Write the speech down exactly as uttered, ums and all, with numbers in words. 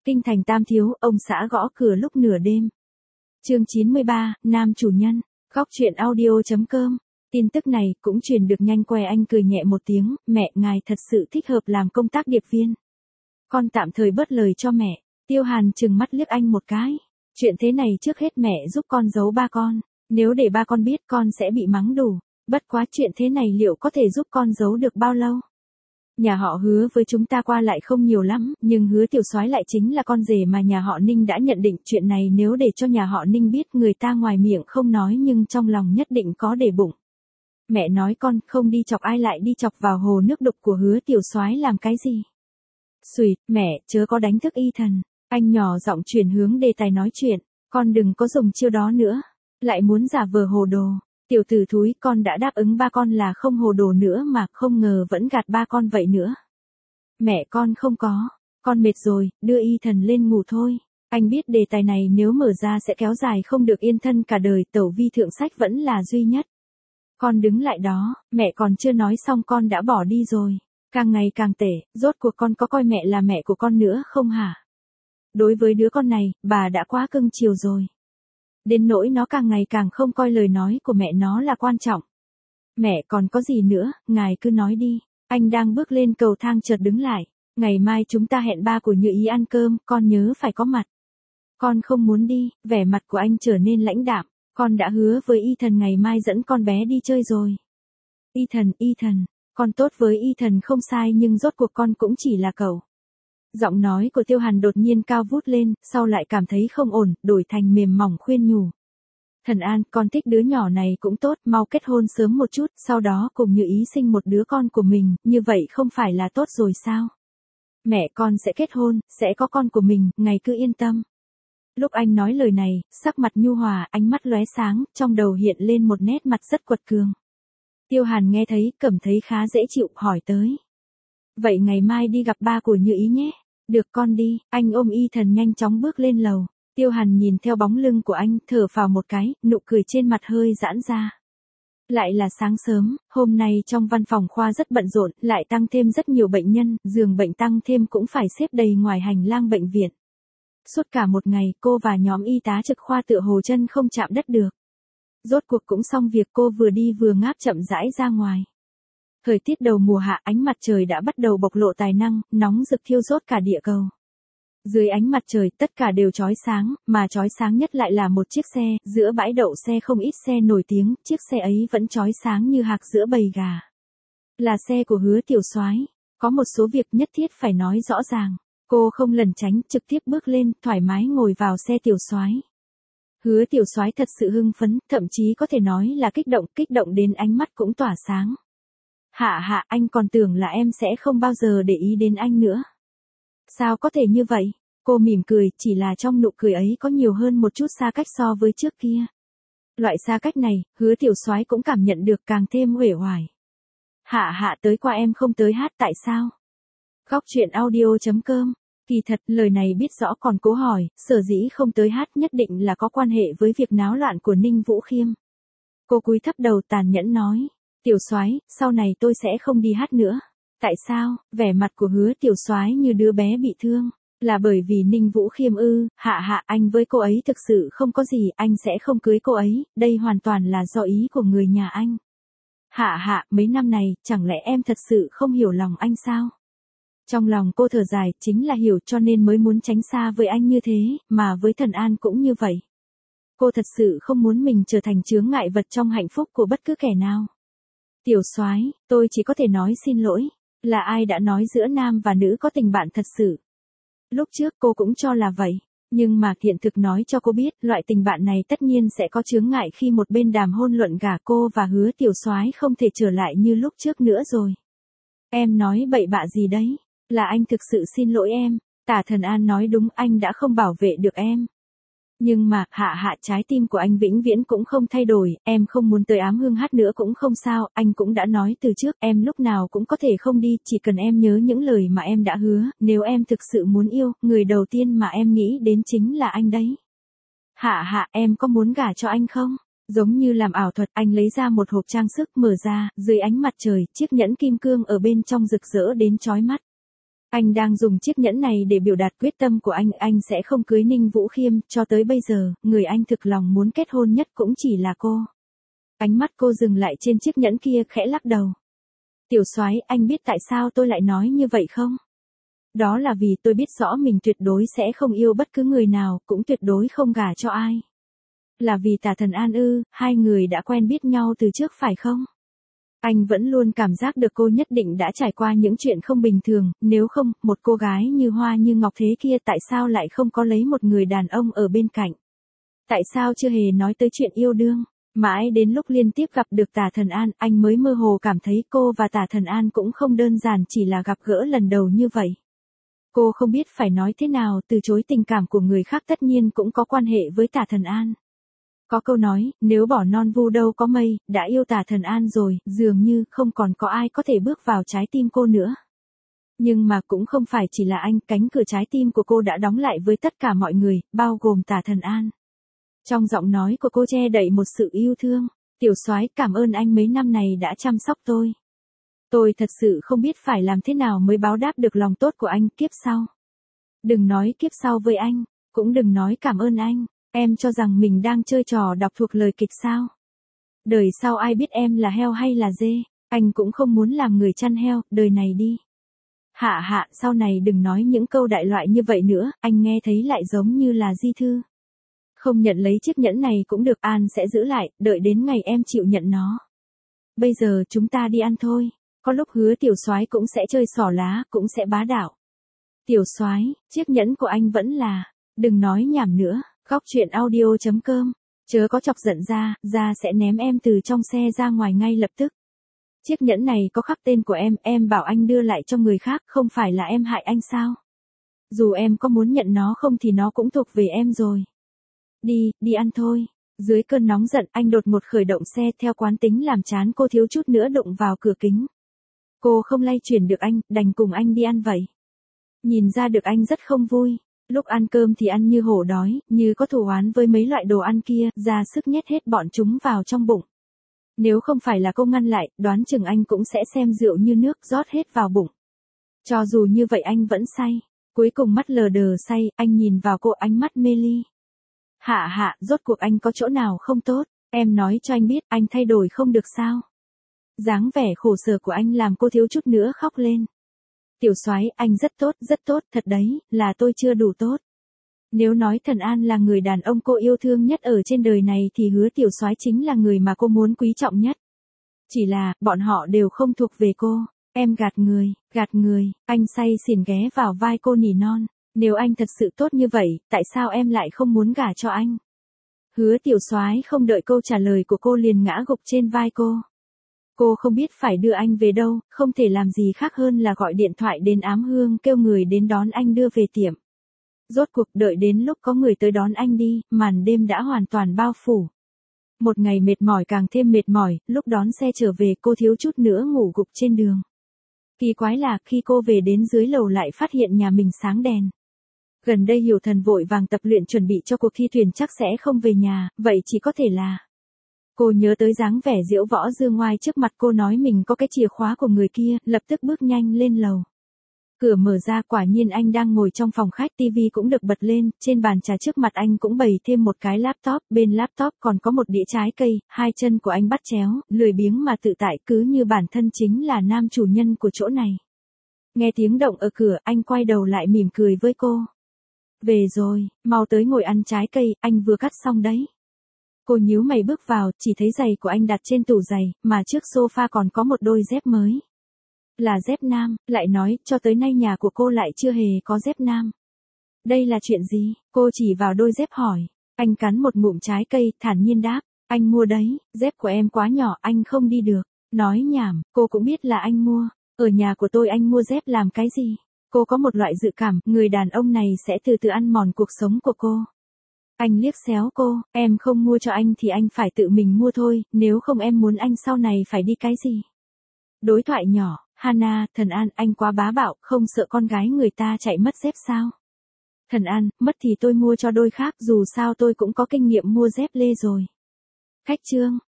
Kinh thành Tam Thiếu, ông xã gõ cửa lúc nửa đêm. Chương chín mươi ba, nam chủ nhân. Góc truyện audio.com. Tin tức này cũng truyền được nhanh que, anh cười nhẹ một tiếng, mẹ ngài thật sự thích hợp làm công tác điệp viên. Con tạm thời bớt lời cho mẹ. Tiêu Hàn trừng mắt liếc anh một cái. Chuyện thế này trước hết mẹ giúp con giấu ba con. Nếu để ba con biết con sẽ bị mắng đủ. Bất quá chuyện thế này liệu có thể giúp con giấu được bao lâu? Nhà họ Hứa với chúng ta qua lại không nhiều lắm, nhưng Hứa tiểu soái lại chính là con rể mà nhà họ Ninh đã nhận định. Chuyện này nếu để cho nhà họ Ninh biết, người ta ngoài miệng không nói nhưng trong lòng nhất định có để bụng. Mẹ nói con không đi chọc ai lại đi chọc vào hồ nước đục của Hứa tiểu soái làm cái gì? Xùi, mẹ chớ có đánh thức Y Thần. Anh nhỏ giọng chuyển hướng đề tài nói chuyện. Con đừng có dùng chiêu đó nữa. Lại muốn giả vờ hồ đồ. Tiểu tử thúi, con đã đáp ứng ba con là không hồ đồ nữa mà, không ngờ vẫn gạt ba con vậy nữa. Mẹ con không có. Con mệt rồi, đưa Y Thần lên ngủ thôi. Anh biết đề tài này nếu mở ra sẽ kéo dài không được yên thân cả đời, tẩu vi thượng sách vẫn là duy nhất. Con đứng lại đó, mẹ còn chưa nói xong con đã bỏ đi rồi. Càng ngày càng tệ, rốt cuộc con có coi mẹ là mẹ của con nữa không hả? Đối với đứa con này, bà đã quá cưng chiều rồi. Đến nỗi nó càng ngày càng không coi lời nói của mẹ nó là quan trọng. Mẹ còn có gì nữa, ngài cứ nói đi. Anh đang bước lên cầu thang chợt đứng lại. Ngày mai chúng ta hẹn ba của Như Ý ăn cơm, con nhớ phải có mặt. Con không muốn đi, vẻ mặt của anh trở nên lãnh đạm. Con đã hứa với Y Thần ngày mai dẫn con bé đi chơi rồi. Y Thần, Y Thần, con tốt với Y Thần không sai nhưng rốt cuộc con cũng chỉ là cậu. Giọng nói của Tiêu Hàn đột nhiên cao vút lên, sau lại cảm thấy không ổn, đổi thành mềm mỏng khuyên nhủ. Thần An, con thích đứa nhỏ này cũng tốt, mau kết hôn sớm một chút, sau đó cùng Như Ý sinh một đứa con của mình, như vậy không phải là tốt rồi sao? Mẹ con sẽ kết hôn, sẽ có con của mình, ngài cứ yên tâm. Lúc anh nói lời này, sắc mặt nhu hòa, ánh mắt lóe sáng, trong đầu hiện lên một nét mặt rất quật cường. Tiêu Hàn nghe thấy, cảm thấy khá dễ chịu, hỏi tới. Vậy ngày mai đi gặp ba của Như Ý nhé. Được con đi, anh ôm Y Thần nhanh chóng bước lên lầu. Tiêu Hàn nhìn theo bóng lưng của anh, thở phào một cái, nụ cười trên mặt hơi giãn ra. Lại là sáng sớm, hôm nay trong văn phòng khoa rất bận rộn, lại tăng thêm rất nhiều bệnh nhân, giường bệnh tăng thêm cũng phải xếp đầy ngoài hành lang bệnh viện. Suốt cả một ngày, cô và nhóm y tá trực khoa tựa hồ chân không chạm đất được. Rốt cuộc cũng xong việc, cô vừa đi vừa ngáp chậm rãi ra ngoài. Thời tiết đầu mùa hạ, ánh mặt trời đã bắt đầu bộc lộ tài năng, nóng rực thiêu rốt cả địa cầu. Dưới ánh mặt trời, tất cả đều chói sáng, mà chói sáng nhất lại là một chiếc xe, giữa bãi đậu xe không ít xe nổi tiếng, chiếc xe ấy vẫn chói sáng như hạc giữa bầy gà. Là xe của Hứa tiểu soái. Có một số việc nhất thiết phải nói rõ ràng. Cô không lẩn tránh, trực tiếp bước lên, thoải mái ngồi vào xe tiểu soái. Hứa tiểu soái thật sự hưng phấn, thậm chí có thể nói là kích động, kích động đến ánh mắt cũng tỏa sáng. Hạ hạ, anh còn tưởng là em sẽ không bao giờ để ý đến anh nữa. Sao có thể như vậy? Cô mỉm cười, chỉ là trong nụ cười ấy có nhiều hơn một chút xa cách so với trước kia. Loại xa cách này, Hứa tiểu soái cũng cảm nhận được càng thêm uể oải. Hạ hạ tới qua em không tới hát tại sao? Góc truyện audio.com. Kỳ thật, lời này biết rõ còn cố hỏi, sở dĩ không tới hát nhất định là có quan hệ với việc náo loạn của Ninh Vũ Khiêm. Cô cúi thấp đầu tàn nhẫn nói. Tiểu soái, sau này tôi sẽ không đi hát nữa. Tại sao? Vẻ mặt của Hứa tiểu soái như đứa bé bị thương. Là bởi vì Ninh Vũ Khiêm ư? Hạ hạ, anh với cô ấy thực sự không có gì, anh sẽ không cưới cô ấy, đây hoàn toàn là do ý của người nhà anh. Hạ hạ, mấy năm này, chẳng lẽ em thật sự không hiểu lòng anh sao? Trong lòng cô thở dài, chính là hiểu cho nên mới muốn tránh xa với anh như thế, mà với Thần An cũng như vậy. Cô thật sự không muốn mình trở thành chướng ngại vật trong hạnh phúc của bất cứ kẻ nào. Tiểu soái, tôi chỉ có thể nói xin lỗi, là ai đã nói giữa nam và nữ có tình bạn thật sự. Lúc trước cô cũng cho là vậy, nhưng mà hiện thực nói cho cô biết, loại tình bạn này tất nhiên sẽ có chướng ngại khi một bên đàm hôn luận gả, cô và Hứa tiểu soái không thể trở lại như lúc trước nữa rồi. Em nói bậy bạ gì đấy? Là anh thực sự xin lỗi em. Tả Thần An nói đúng, anh đã không bảo vệ được em. Nhưng mà, hạ hạ, trái tim của anh vĩnh viễn cũng không thay đổi, em không muốn tới Ám Hương hát nữa cũng không sao, anh cũng đã nói từ trước, em lúc nào cũng có thể không đi, chỉ cần em nhớ những lời mà em đã hứa, nếu em thực sự muốn yêu, người đầu tiên mà em nghĩ đến chính là anh đấy. Hạ hạ, em có muốn gả cho anh không? Giống như làm ảo thuật, anh lấy ra một hộp trang sức, mở ra, dưới ánh mặt trời, chiếc nhẫn kim cương ở bên trong rực rỡ đến chói mắt. Anh đang dùng chiếc nhẫn này để biểu đạt quyết tâm của anh, anh sẽ không cưới Ninh Vũ Khiêm, cho tới bây giờ, người anh thực lòng muốn kết hôn nhất cũng chỉ là cô. Ánh mắt cô dừng lại trên chiếc nhẫn kia, khẽ lắc đầu. Tiểu soái, anh biết tại sao tôi lại nói như vậy không? Đó là vì tôi biết rõ mình tuyệt đối sẽ không yêu bất cứ người nào, cũng tuyệt đối không gả cho ai. Là vì Tả Thần An ư? Hai người đã quen biết nhau từ trước phải không? Anh vẫn luôn cảm giác được cô nhất định đã trải qua những chuyện không bình thường, nếu không, một cô gái như hoa như ngọc thế kia tại sao lại không có lấy một người đàn ông ở bên cạnh? Tại sao chưa hề nói tới chuyện yêu đương? Mãi đến lúc liên tiếp gặp được Tả Thần An, anh mới mơ hồ cảm thấy cô và Tả Thần An cũng không đơn giản chỉ là gặp gỡ lần đầu như vậy. Cô không biết phải nói thế nào, từ chối tình cảm của người khác tất nhiên cũng có quan hệ với Tả Thần An. Có câu nói, nếu bỏ non vu đâu có mây, đã yêu Tả Thần An rồi, dường như không còn có ai có thể bước vào trái tim cô nữa. Nhưng mà cũng không phải chỉ là anh, cánh cửa trái tim của cô đã đóng lại với tất cả mọi người, bao gồm Tả Thần An. Trong giọng nói của cô che đậy một sự yêu thương. Tiểu soái, cảm ơn anh mấy năm này đã chăm sóc tôi. Tôi thật sự không biết phải làm thế nào mới báo đáp được lòng tốt của anh kiếp sau. Đừng nói kiếp sau với anh, cũng đừng nói cảm ơn anh. Em cho rằng mình đang chơi trò đọc thuộc lời kịch sao? Đời sau ai biết em là heo hay là dê, anh cũng không muốn làm người chăn heo, đời này đi. Hạ hạ, sau này đừng nói những câu đại loại như vậy nữa, anh nghe thấy lại giống như là di thư. Không nhận lấy chiếc nhẫn này cũng được, An sẽ giữ lại, đợi đến ngày em chịu nhận nó. Bây giờ chúng ta đi ăn thôi, có lúc Hứa tiểu soái cũng sẽ chơi xỏ lá, cũng sẽ bá đạo. Tiểu soái, chiếc nhẫn của anh vẫn là, đừng nói nhảm nữa. Góc truyện audio chấm com, chớ có chọc giận ra, ra sẽ ném em từ trong xe ra ngoài ngay lập tức. Chiếc nhẫn này có khắc tên của em, em bảo anh đưa lại cho người khác, không phải là em hại anh sao? Dù em có muốn nhận nó không thì nó cũng thuộc về em rồi. Đi, đi ăn thôi. Dưới cơn nóng giận, anh đột ngột khởi động xe, theo quán tính làm chán cô thiếu chút nữa đụng vào cửa kính. Cô không lay chuyển được anh, đành cùng anh đi ăn vậy. Nhìn ra được anh rất không vui. Lúc ăn cơm thì ăn như hổ đói, như có thù oán với mấy loại đồ ăn kia, ra sức nhét hết bọn chúng vào trong bụng. Nếu không phải là cô ngăn lại, đoán chừng anh cũng sẽ xem rượu như nước rót hết vào bụng. Cho dù như vậy anh vẫn say. Cuối cùng mắt lờ đờ say, anh nhìn vào cô, ánh mắt mê ly. Hạ hạ, rốt cuộc anh có chỗ nào không tốt? Em nói cho anh biết, anh thay đổi không được sao? Dáng vẻ khổ sở của anh làm cô thiếu chút nữa khóc lên. Tiểu soái, anh rất tốt, rất tốt, thật đấy, là tôi chưa đủ tốt. Nếu nói Thần An là người đàn ông cô yêu thương nhất ở trên đời này thì Hứa tiểu soái chính là người mà cô muốn quý trọng nhất. Chỉ là, bọn họ đều không thuộc về cô. Em gạt người, gạt người, anh say xỉn ghé vào vai cô nỉ non. Nếu anh thật sự tốt như vậy, tại sao em lại không muốn gả cho anh? Hứa tiểu soái không đợi câu trả lời của cô liền ngã gục trên vai cô. Cô không biết phải đưa anh về đâu, không thể làm gì khác hơn là gọi điện thoại đến Ám Hương kêu người đến đón anh đưa về tiệm. Rốt cuộc đợi đến lúc có người tới đón anh đi, màn đêm đã hoàn toàn bao phủ. Một ngày mệt mỏi càng thêm mệt mỏi, lúc đón xe trở về cô thiếu chút nữa ngủ gục trên đường. Kỳ quái là khi cô về đến dưới lầu lại phát hiện nhà mình sáng đèn. Gần đây Hiểu Thần vội vàng tập luyện chuẩn bị cho cuộc thi thuyền chắc sẽ không về nhà, vậy chỉ có thể là... Cô nhớ tới dáng vẻ diễu võ dương ngoai trước mặt cô nói mình có cái chìa khóa của người kia, lập tức bước nhanh lên lầu. Cửa mở ra quả nhiên anh đang ngồi trong phòng khách, tivi cũng được bật lên, trên bàn trà trước mặt anh cũng bày thêm một cái laptop, bên laptop còn có một đĩa trái cây, hai chân của anh bắt chéo, lười biếng mà tự tại cứ như bản thân chính là nam chủ nhân của chỗ này. Nghe tiếng động ở cửa, anh quay đầu lại mỉm cười với cô. Về rồi, mau tới ngồi ăn trái cây, anh vừa cắt xong đấy. Cô nhíu mày bước vào, chỉ thấy giày của anh đặt trên tủ giày, mà trước sofa còn có một đôi dép mới. Là dép nam, lại nói, cho tới nay nhà của cô lại chưa hề có dép nam. Đây là chuyện gì? Cô chỉ vào đôi dép hỏi. Anh cắn một ngụm trái cây, thản nhiên đáp. Anh mua đấy, dép của em quá nhỏ, anh không đi được. Nói nhảm, cô cũng biết là anh mua. Ở nhà của tôi anh mua dép làm cái gì? Cô có một loại dự cảm, người đàn ông này sẽ từ từ ăn mòn cuộc sống của cô. Anh liếc xéo cô, em không mua cho anh thì anh phải tự mình mua thôi, nếu không em muốn anh sau này phải đi cái gì? Đối thoại nhỏ, Hana, Thần An, anh quá bá bạo, không sợ con gái người ta chạy mất dép sao? Thần An, mất thì tôi mua cho đôi khác, dù sao tôi cũng có kinh nghiệm mua dép lê rồi. Khách trương,